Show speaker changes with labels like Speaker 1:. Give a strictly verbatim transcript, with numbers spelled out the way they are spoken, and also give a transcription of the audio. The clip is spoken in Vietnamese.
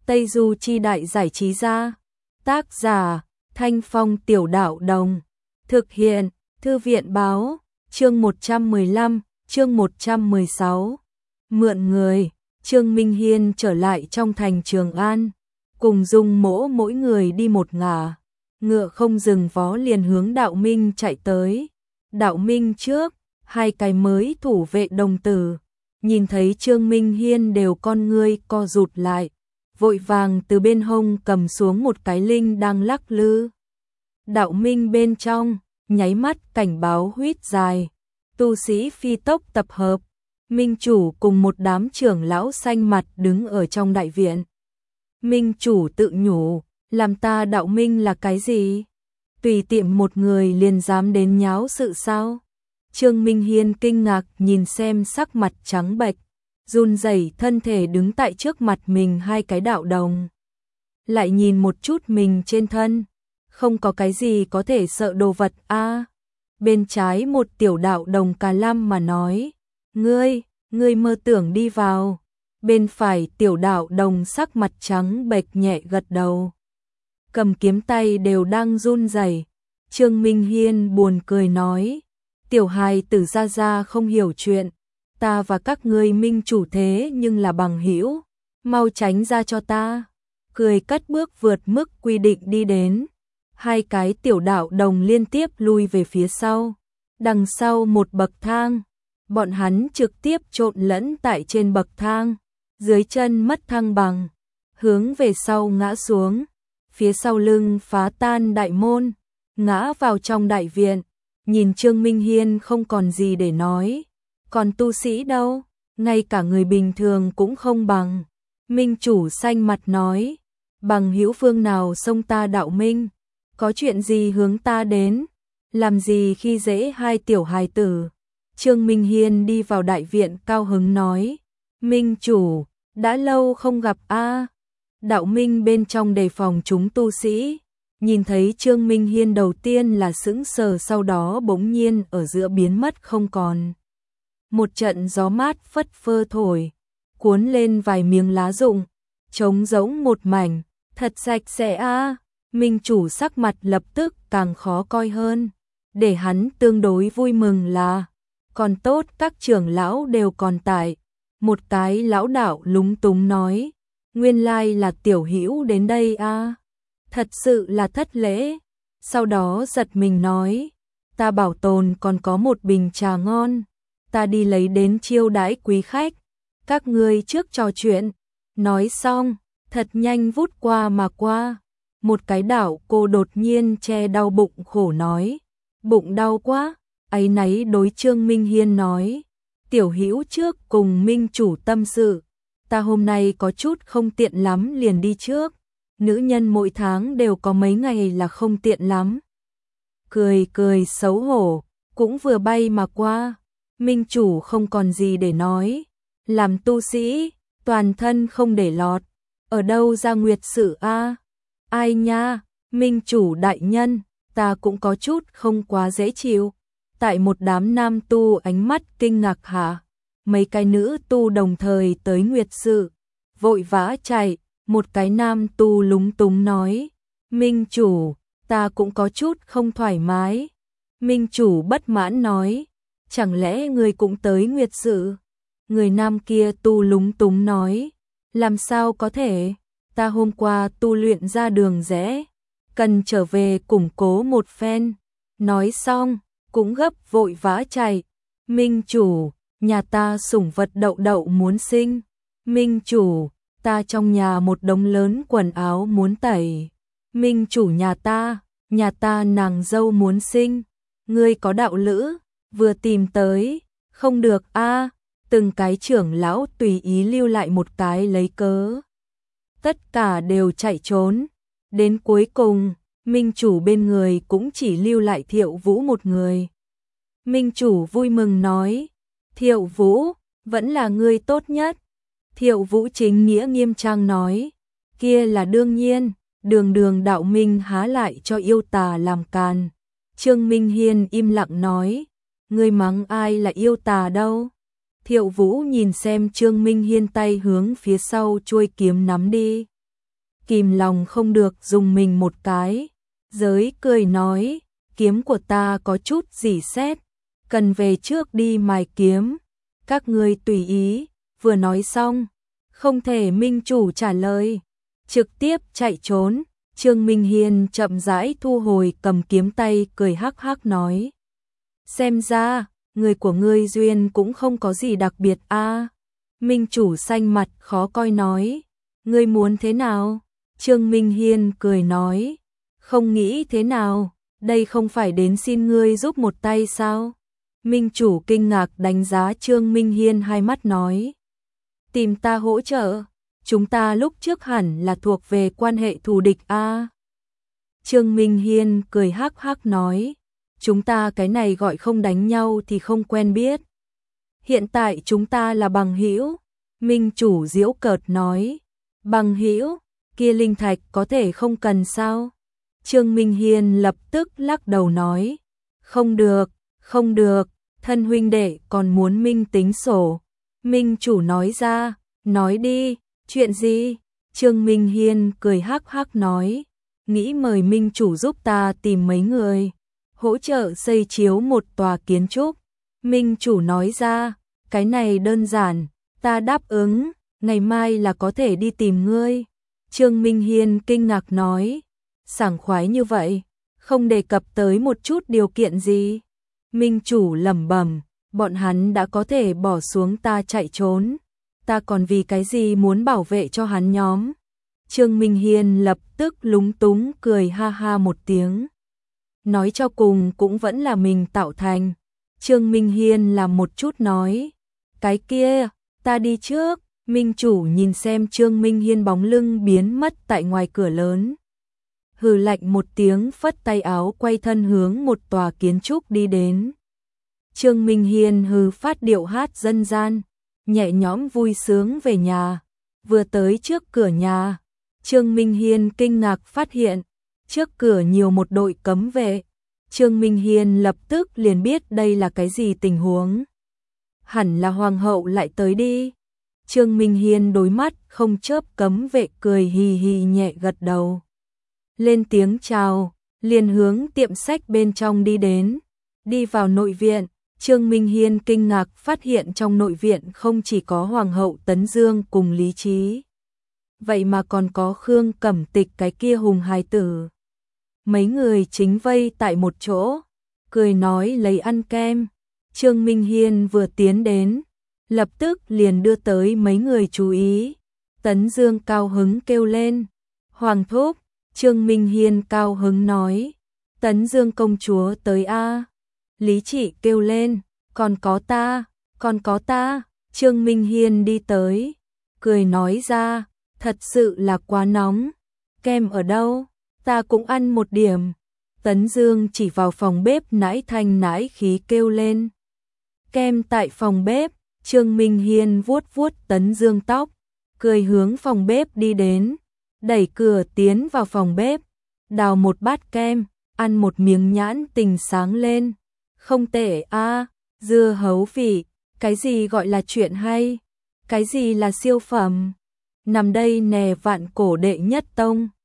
Speaker 1: Tây Du Chi Đại Giải Trí Gia. Tác giả, Thanh Phong Tiểu Đạo Đồng. Thực hiện, Thư viện Báo. Chương một trăm mười lăm, chương một trăm mười sáu. Mượn người. Trương Minh Hiên trở lại trong thành Trường An, cùng Dung Mỗ mỗi người đi một ngả, ngựa không dừng vó liền hướng Đạo Minh chạy tới. Đạo Minh trước, hai cái mới thủ vệ đồng tử, nhìn thấy Trương Minh Hiên đều con ngươi co rụt lại, vội vàng từ bên hông cầm xuống một cái linh đang lắc lư. Đạo Minh bên trong, nháy mắt cảnh báo huýt dài, tu sĩ phi tốc tập hợp. Minh chủ cùng một đám trưởng lão xanh mặt đứng ở trong đại viện. Minh chủ tự nhủ, làm ta Đạo Minh là cái gì? Tùy tiệm một người liền dám đến nháo sự sao? Trương Minh Hiên kinh ngạc nhìn xem sắc mặt trắng bệch, run rẩy thân thể đứng tại trước mặt mình hai cái đạo đồng. Lại nhìn một chút mình trên thân, không có cái gì có thể sợ đồ vật a. Bên trái một tiểu đạo đồng cà lam mà nói, Ngươi, ngươi mơ tưởng đi vào. Bên phải tiểu đạo đồng sắc mặt trắng bệch nhẹ gật đầu. Cầm kiếm tay đều đang run rẩy. Trương Minh Hiên buồn cười nói, tiểu hài tử gia gia không hiểu chuyện, ta và các ngươi Minh chủ thế nhưng là bằng hữu, mau tránh ra cho ta. Cười cất bước vượt mức quy định đi đến. Hai cái tiểu đạo đồng liên tiếp lui về phía sau. Đằng sau một bậc thang, bọn hắn trực tiếp trộn lẫn tại trên bậc thang, dưới chân mất thăng bằng, hướng về sau ngã xuống, phía sau lưng phá tan đại môn, ngã vào trong đại viện. Nhìn Trương Minh Hiên không còn gì để nói, còn tu sĩ đâu, ngay cả người bình thường cũng không bằng. Minh chủ xanh mặt nói, bằng hữu phương nào xông ta Đạo Minh, có chuyện gì hướng ta đến, làm gì khi dễ hai tiểu hài tử. Trương Minh Hiên đi vào đại viện cao hứng nói, Minh chủ, đã lâu không gặp a. Đạo Minh bên trong đề phòng chúng tu sĩ, nhìn thấy Trương Minh Hiên đầu tiên là sững sờ, sau đó bỗng nhiên ở giữa biến mất không còn. Một trận gió mát phất phơ thổi, cuốn lên vài miếng lá rụng, trống rỗng một mảnh, thật sạch sẽ a. Minh chủ sắc mặt lập tức càng khó coi hơn, để hắn tương đối vui mừng là còn tốt các trưởng lão đều còn tại. Một cái lão đạo lúng túng nói, nguyên lai là tiểu hữu đến đây a, thật sự là thất lễ. Sau đó giật mình nói, ta bảo tồn còn có một bình trà ngon, ta đi lấy đến chiêu đãi quý khách, các ngươi trước trò chuyện. Nói xong, thật nhanh vút qua mà qua. Một cái đạo cô đột nhiên che đau bụng khổ nói, bụng đau quá. Áy náy đối Trương Minh Hiên nói, tiểu hữu trước cùng Minh chủ tâm sự, ta hôm nay có chút không tiện lắm liền đi trước. Nữ nhân mỗi tháng đều có mấy ngày là không tiện lắm. Cười cười xấu hổ, cũng vừa bay mà qua. Minh chủ không còn gì để nói, làm tu sĩ, toàn thân không để lọt, ở đâu ra nguyệt sự a? Ai nha, Minh chủ đại nhân, ta cũng có chút không quá dễ chịu. Tại một đám nam tu ánh mắt kinh ngạc hạ, mấy cái nữ tu đồng thời tới nguyệt sự, vội vã chạy. Một cái nam tu lúng túng nói, Minh chủ, ta cũng có chút không thoải mái. Minh chủ bất mãn nói, chẳng lẽ người cũng tới nguyệt sự? Người nam kia tu lúng túng nói, làm sao có thể, ta hôm qua tu luyện ra đường rẽ, cần trở về củng cố một phen. Nói xong, cũng gấp vội vã chạy. Minh chủ, nhà ta sủng vật đậu đậu muốn sinh. Minh chủ, ta trong nhà một đống lớn quần áo muốn tẩy. Minh chủ nhà ta, nhà ta nàng dâu muốn sinh. Ngươi có đạo lữ, vừa tìm tới, không được a. Từng cái trưởng lão tùy ý lưu lại một cái lấy cớ. Tất cả đều chạy trốn. Đến cuối cùng, Minh chủ bên người cũng chỉ lưu lại Thiệu Vũ một người. Minh chủ vui mừng nói, Thiệu Vũ, vẫn là ngươi tốt nhất. Thiệu Vũ chính nghĩa nghiêm trang nói, kia là đương nhiên, đường đường Đạo Minh há lại cho yêu tà làm càn. Trương Minh Hiên im lặng nói, ngươi mắng ai là yêu tà đâu. Thiệu Vũ nhìn xem Trương Minh Hiên tay hướng phía sau chuôi kiếm nắm đi. kìm lòng không được dùng mình một cái. Giới cười nói, kiếm của ta có chút rỉ sét, cần về trước đi mài kiếm. Các ngươi tùy ý. Vừa nói xong, không thể minh chủ trả lời, trực tiếp chạy trốn. Trương Minh Hiên chậm rãi thu hồi cầm kiếm tay, cười hắc hắc nói, xem ra người của ngươi duyên cũng không có gì đặc biệt a. À. Minh chủ xanh mặt khó coi nói, ngươi muốn thế nào? Trương Minh Hiên cười nói, không nghĩ thế nào, đây không phải đến xin ngươi giúp một tay sao? Minh chủ kinh ngạc đánh giá Trương Minh Hiên hai mắt nói, tìm ta hỗ trợ, chúng ta lúc trước hẳn là thuộc về quan hệ thù địch a. À. Trương Minh Hiên cười hắc hắc nói, chúng ta cái này gọi không đánh nhau thì không quen biết. Hiện tại chúng ta là bằng hữu. Minh chủ giễu cợt nói, bằng hữu, kia linh thạch có thể không cần sao? Trương Minh Hiên lập tức lắc đầu nói, không được, không được, thân huynh đệ còn muốn minh tính sổ. Minh chủ nói ra, nói đi, chuyện gì? Trương Minh Hiên cười hắc hắc nói, nghĩ mời Minh chủ giúp ta tìm mấy người, hỗ trợ xây chiếu một tòa kiến trúc. Minh chủ nói ra, cái này đơn giản, ta đáp ứng, ngày mai là có thể đi tìm ngươi. Trương Minh Hiên kinh ngạc nói, sảng khoái như vậy, không đề cập tới một chút điều kiện gì. Minh chủ lẩm bẩm, bọn hắn đã có thể bỏ xuống ta chạy trốn, ta còn vì cái gì muốn bảo vệ cho hắn nhóm. Trương Minh Hiên lập tức lúng túng cười ha ha một tiếng. Nói cho cùng cũng vẫn là mình tạo thành. Trương Minh Hiên làm một chút nói, cái kia, ta đi trước. Minh chủ nhìn xem Trương Minh Hiên bóng lưng biến mất tại ngoài cửa lớn, hừ lạnh một tiếng phất tay áo quay thân hướng một tòa kiến trúc đi đến. Trương Minh Hiên hừ phát điệu hát dân gian, nhẹ nhõm vui sướng về nhà. Vừa tới trước cửa nhà, Trương Minh Hiên kinh ngạc phát hiện, trước cửa nhiều một đội cấm vệ. Trương Minh Hiên lập tức liền biết đây là cái gì tình huống. Hẳn là hoàng hậu lại tới đi. Trương Minh Hiên đối mắt không chớp cấm vệ cười hì hì nhẹ gật đầu. Lên tiếng chào, liền hướng tiệm sách bên trong đi đến. Đi vào nội viện, Trương Minh Hiên kinh ngạc phát hiện trong nội viện không chỉ có Hoàng hậu Tấn Dương cùng Lý Trí, vậy mà còn có Khương Cẩm Tịch cái kia hùng hài tử. Mấy người chính vây tại một chỗ, cười nói lấy ăn kem. Trương Minh Hiên vừa tiến đến, lập tức liền đưa tới mấy người chú ý. Tấn Dương cao hứng kêu lên, Hoàng thúc. Trương Minh Hiên cao hứng nói, Tấn Dương công chúa tới a. Lý Trị kêu lên, còn có ta, còn có ta. Trương Minh Hiên đi tới, cười nói ra, thật sự là quá nóng. Kem ở đâu? Ta cũng ăn một điểm. Tấn Dương chỉ vào phòng bếp nãi thanh nãi khí kêu lên. Kem tại phòng bếp. Trương Minh Hiên vuốt vuốt Tấn Dương tóc, cười hướng phòng bếp đi đến, đẩy cửa tiến vào phòng bếp, đào một bát kem, ăn một miếng nhãn tình sáng lên. Không tệ a, dưa hấu vị, cái gì gọi là chuyện hay, cái gì là siêu phẩm. Nằm đây nè vạn cổ đệ nhất tông.